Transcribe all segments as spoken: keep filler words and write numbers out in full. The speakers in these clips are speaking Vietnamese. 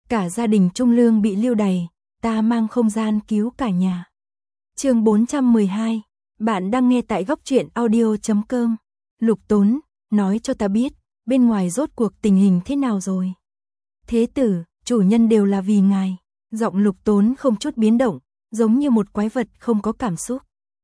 cả gia đình Trung Lương bị lưu đày, ta mang không gian cứu cả nhà. Chương bốn trăm mười hai, bạn đang nghe tại góc truyện audio chấm com. Lục Tốn, nói cho ta biết, bên ngoài rốt cuộc tình hình thế nào rồi? Thế tử, chủ nhân đều là vì ngài. Giọng Lục Tốn không chút biến động, giống như một quái vật không có cảm xúc.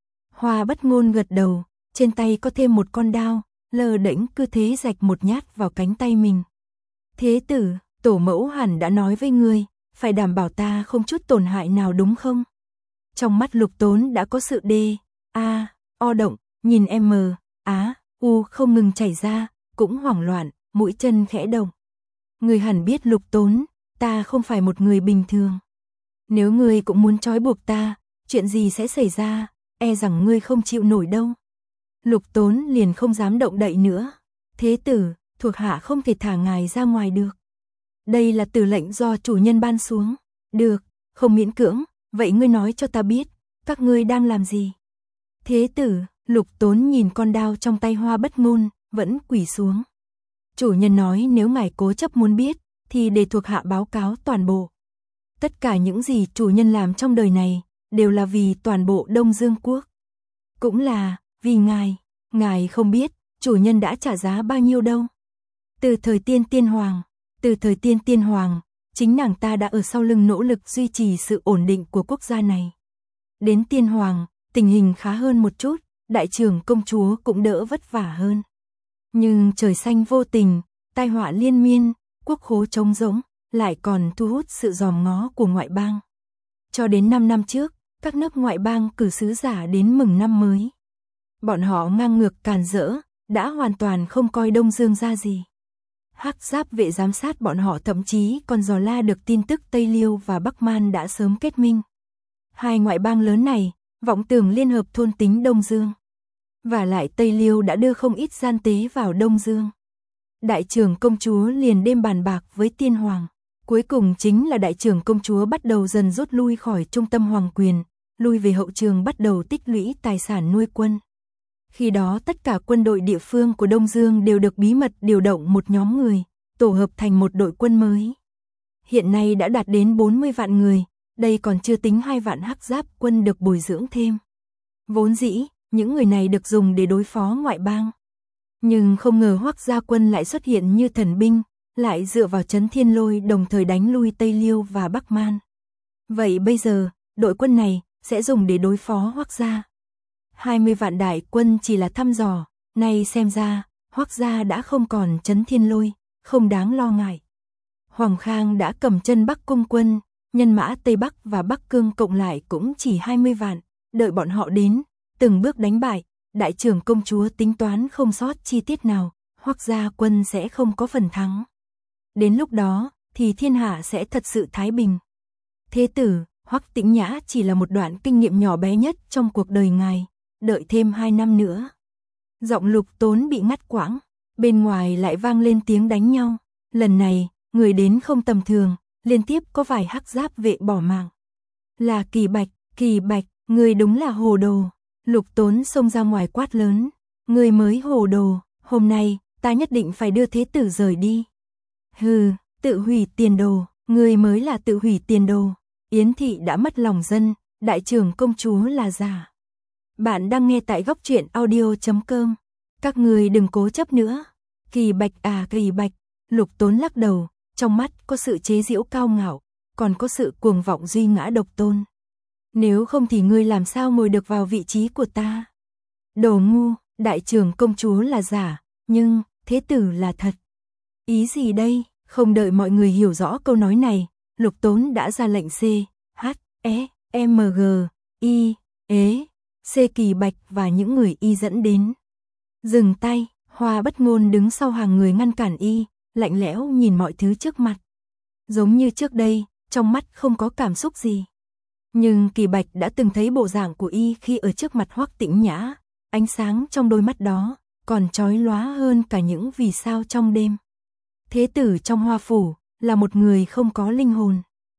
Hoa Bất Ngôn gật đầu, trên tay có thêm một con đao, lơ đễnh cứ thế rạch một nhát vào cánh tay mình. Thế tử, tổ mẫu hẳn đã nói với ngươi, phải đảm bảo ta không chút tổn hại nào đúng không? Trong mắt Lục Tốn đã có sự đê, a, o động, nhìn em mờ, á, u không ngừng chảy ra, cũng hoảng loạn, mũi chân khẽ động. Ngươi hẳn biết Lục Tốn, ta không phải một người bình thường. Nếu ngươi cũng muốn trói buộc ta, chuyện gì sẽ xảy ra, e rằng ngươi không chịu nổi đâu. Lục Tốn liền không dám động đậy nữa. Thế tử, thuộc hạ không thể thả ngài ra ngoài được. Đây là tử lệnh do chủ nhân ban xuống. Được, không miễn cưỡng, vậy ngươi nói cho ta biết, các ngươi đang làm gì? Thế tử, Lục Tốn nhìn con đao trong tay Hoa Bất Ngôn, vẫn quỳ xuống. Chủ nhân nói nếu ngài cố chấp muốn biết, thì để thuộc hạ báo cáo toàn bộ. Tất cả những gì chủ nhân làm trong đời này, đều là vì toàn bộ Đông Dương Quốc. Cũng là, vì ngài, ngài không biết, chủ nhân đã trả giá bao nhiêu đâu. Từ thời tiên tiên hoàng, từ thời tiên tiên hoàng, chính nàng ta đã ở sau lưng nỗ lực duy trì sự ổn định của quốc gia này. Đến tiên hoàng, tình hình khá hơn một chút, đại trưởng công chúa cũng đỡ vất vả hơn. Nhưng trời xanh vô tình, tai họa liên miên, quốc khố trống rỗng, lại còn thu hút sự dòm ngó của ngoại bang. Cho đến năm năm trước, các nước ngoại bang cử sứ giả đến mừng năm mới. Bọn họ ngang ngược càn rỡ, đã hoàn toàn không coi Đông Dương ra gì. Hắc Giáp vệ giám sát bọn họ thậm chí còn dò la được tin tức Tây Liêu và Bắc Man đã sớm kết minh. Hai ngoại bang lớn này, vọng tưởng liên hợp thôn tính Đông Dương. Và lại Tây Liêu đã đưa không ít gian tế vào Đông Dương. Đại trưởng công chúa liền đêm bàn bạc với tiên hoàng. Cuối cùng chính là đại trưởng công chúa bắt đầu dần rút lui khỏi trung tâm hoàng quyền, lui về hậu trường bắt đầu tích lũy tài sản nuôi quân. Khi đó tất cả quân đội địa phương của Đông Dương đều được bí mật điều động một nhóm người, tổ hợp thành một đội quân mới. Hiện nay đã đạt đến bốn mươi vạn người, đây còn chưa tính hai vạn Hắc Giáp quân được bồi dưỡng thêm. Vốn dĩ, những người này được dùng để đối phó ngoại bang. Nhưng không ngờ Hoắc gia quân lại xuất hiện như thần binh, lại dựa vào Trấn Thiên Lôi đồng thời đánh lui Tây Liêu và Bắc Man. Vậy bây giờ, đội quân này sẽ dùng để đối phó Hoắc gia. hai mươi vạn đại quân chỉ là thăm dò, nay xem ra, Hoắc gia đã không còn Trấn Thiên Lôi, không đáng lo ngại. Hoàng Khang đã cầm chân Bắc Cung quân, nhân mã Tây Bắc và Bắc Cương cộng lại cũng chỉ hai mươi vạn, đợi bọn họ đến, từng bước đánh bại, đại trưởng công chúa tính toán không sót chi tiết nào, Hoắc gia quân sẽ không có phần thắng. Đến lúc đó, thì thiên hạ sẽ thật sự thái bình. Thế tử, Hoắc Tĩnh Nhã chỉ là một đoạn kinh nghiệm nhỏ bé nhất trong cuộc đời ngài, đợi thêm hai năm nữa. Giọng Lục Tốn bị ngắt quãng, bên ngoài lại vang lên tiếng đánh nhau. Lần này, người đến không tầm thường, liên tiếp có vài Hắc Giáp vệ bỏ mạng. Là Kỳ Bạch, Kỳ Bạch, người đúng là hồ đồ. Lục Tốn xông ra ngoài quát lớn, người mới hồ đồ, hôm nay, ta nhất định phải đưa thế tử rời đi. Hừ, tự hủy tiền đồ, người mới là tự hủy tiền đồ. Yến thị đã mất lòng dân, đại trưởng công chúa là giả. Bạn đang nghe tại góc truyện audio chấm com. Các người đừng cố chấp nữa. Kỳ Bạch à Kỳ Bạch, Lục Tốn lắc đầu, trong mắt có sự chế giễu cao ngạo, còn có sự cuồng vọng duy ngã độc tôn. Nếu không thì ngươi làm sao ngồi được vào vị trí của ta? Đồ ngu, đại trưởng công chúa là giả, nhưng thế tử là thật. Ý gì đây? Không đợi mọi người hiểu rõ câu nói này, Lục Tốn đã ra lệnh C, H, E, M, G, I, ế, C Kỳ Bạch và những người y dẫn đến. Dừng tay, Hoa Bất Ngôn đứng sau hàng người ngăn cản y, lạnh lẽo nhìn mọi thứ trước mặt. Giống như trước đây, trong mắt không có cảm xúc gì. Nhưng Kỳ Bạch đã từng thấy bộ dạng của y khi ở trước mặt Hoắc Tĩnh Nhã, ánh sáng trong đôi mắt đó còn chói lóa hơn cả những vì sao trong đêm. Thế tử trong Hoa phủ là một người không có linh hồn.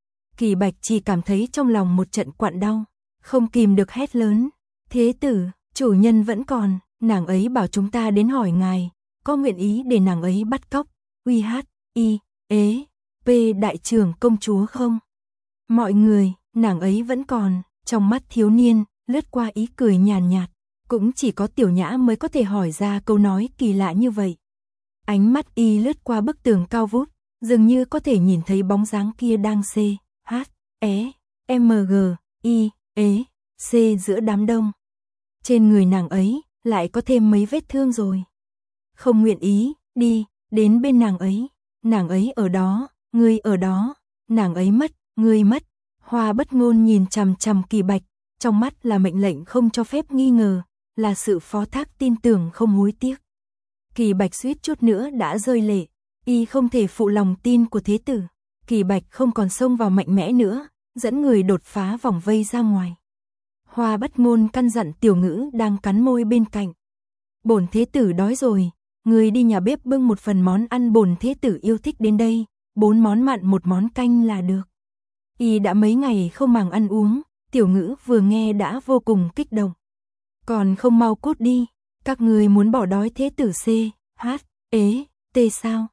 Kỳ Bạch chỉ cảm thấy trong lòng một trận quặn đau, không kìm được hét lớn, thế tử, chủ nhân vẫn còn, nàng ấy bảo chúng ta đến hỏi ngài, có nguyện ý để nàng ấy bắt cóc, uy hát, y, ế, P đại trưởng công chúa không? Mọi người, nàng ấy vẫn còn, trong mắt thiếu niên, lướt qua ý cười nhàn nhạt, cũng chỉ có Tiểu Nhã mới có thể hỏi ra câu nói kỳ lạ như vậy. Ánh mắt y lướt qua bức tường cao vút, dường như có thể nhìn thấy bóng dáng kia đang C, H, E, M, G, I, E, C giữa đám đông. Trên người nàng ấy, lại có thêm mấy vết thương rồi. Không nguyện ý, đi, đến bên nàng ấy. Nàng ấy ở đó, ngươi ở đó, nàng ấy mất, ngươi mất. Hoa Bất Ngôn nhìn chằm chằm Kỳ Bạch, trong mắt là mệnh lệnh không cho phép nghi ngờ, là sự phó thác tin tưởng không hối tiếc. Kỳ Bạch suýt chút nữa đã rơi lệ, y không thể phụ lòng tin của thế tử. Kỳ Bạch không còn xông vào mạnh mẽ nữa, dẫn người đột phá vòng vây ra ngoài. Hoa Bất Ngôn căn dặn Tiểu Ngữ đang cắn môi bên cạnh. Bổn thế tử đói rồi, người đi nhà bếp bưng một phần món ăn bổn thế tử yêu thích đến đây, bốn món mặn một món canh là được. Y đã mấy ngày không màng ăn uống, Tiểu Ngữ vừa nghe đã vô cùng kích động. Còn không mau cút đi, các người muốn bỏ đói thế tử C, H, E, T sao?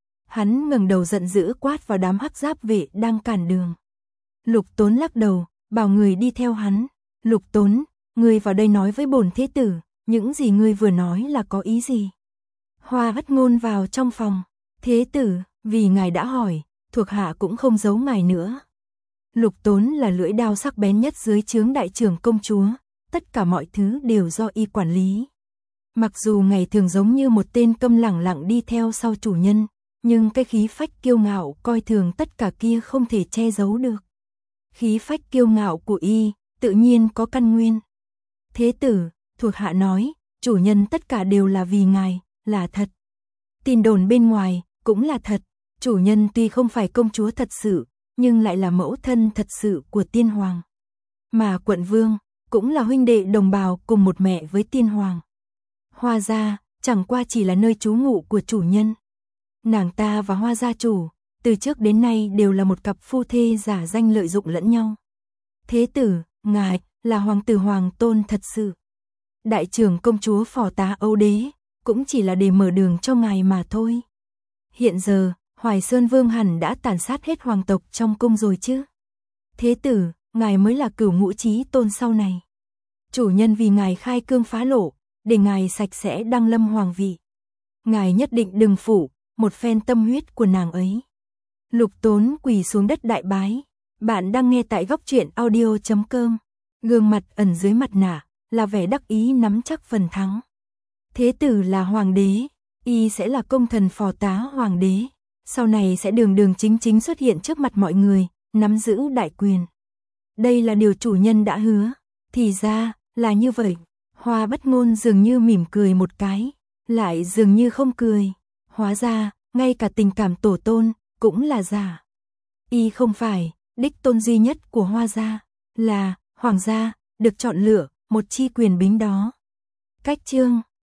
Hắn ngẩng đầu giận dữ quát vào đám hắc giáp vệ đang cản đường. Lục Tốn lắc đầu, bảo người đi theo hắn. Lục Tốn, ngươi vào đây nói với bổn thế tử, những gì ngươi vừa nói là có ý gì? Hoa Bất Ngôn vào trong phòng. Thế tử, vì ngài đã hỏi, thuộc hạ cũng không giấu ngài nữa. Lục Tốn là lưỡi đao sắc bén nhất dưới trướng đại trưởng công chúa, tất cả mọi thứ đều do y quản lý. Mặc dù ngày thường giống như một tên câm lẳng lặng đi theo sau chủ nhân, nhưng cái khí phách kiêu ngạo coi thường tất cả kia không thể che giấu được. Khí phách kiêu ngạo của y, tự nhiên có căn nguyên. Thế tử, thuộc hạ nói, chủ nhân tất cả đều là vì ngài, là thật. Tin đồn bên ngoài, cũng là thật. Chủ nhân tuy không phải công chúa thật sự, nhưng lại là mẫu thân thật sự của tiên hoàng. Mà quận vương, cũng là huynh đệ đồng bào cùng một mẹ với tiên hoàng. Hoa gia, chẳng qua chỉ là nơi trú ngụ của chủ nhân. Nàng ta và Hoa gia chủ, từ trước đến nay đều là một cặp phu thê giả danh lợi dụng lẫn nhau. Thế tử, ngài, là hoàng tử hoàng tôn thật sự. Đại trưởng công chúa phò tá Âu đế, cũng chỉ là để mở đường cho ngài mà thôi. Hiện giờ, Hoài Sơn Vương hẳn đã tàn sát hết hoàng tộc trong cung rồi chứ. Thế tử, ngài mới là cửu ngũ chí tôn sau này. Chủ nhân vì ngài khai cương phá lộ, để ngài sạch sẽ đăng lâm hoàng vị. Ngài nhất định đừng phủ, một phen tâm huyết của nàng ấy. Lục Tốn quỳ xuống đất đại bái. Bạn đang nghe tại góc truyện audio chấm com. Gương mặt ẩn dưới mặt nạ, là vẻ đắc ý nắm chắc phần thắng. Thế tử là hoàng đế, y sẽ là công thần phò tá hoàng đế. Sau này sẽ đường đường chính chính xuất hiện trước mặt mọi người, nắm giữ đại quyền. Đây là điều chủ nhân đã hứa. Thì ra, là như vậy. Hoa Bất Ngôn dường như mỉm cười một cái, lại dường như không cười. Hóa ra, ngay cả tình cảm tổ tôn, cũng là giả. Y không phải, đích tôn duy nhất của Hoa gia, là, hoàng gia, được chọn lựa, một chi quyền bính đó. Cách chương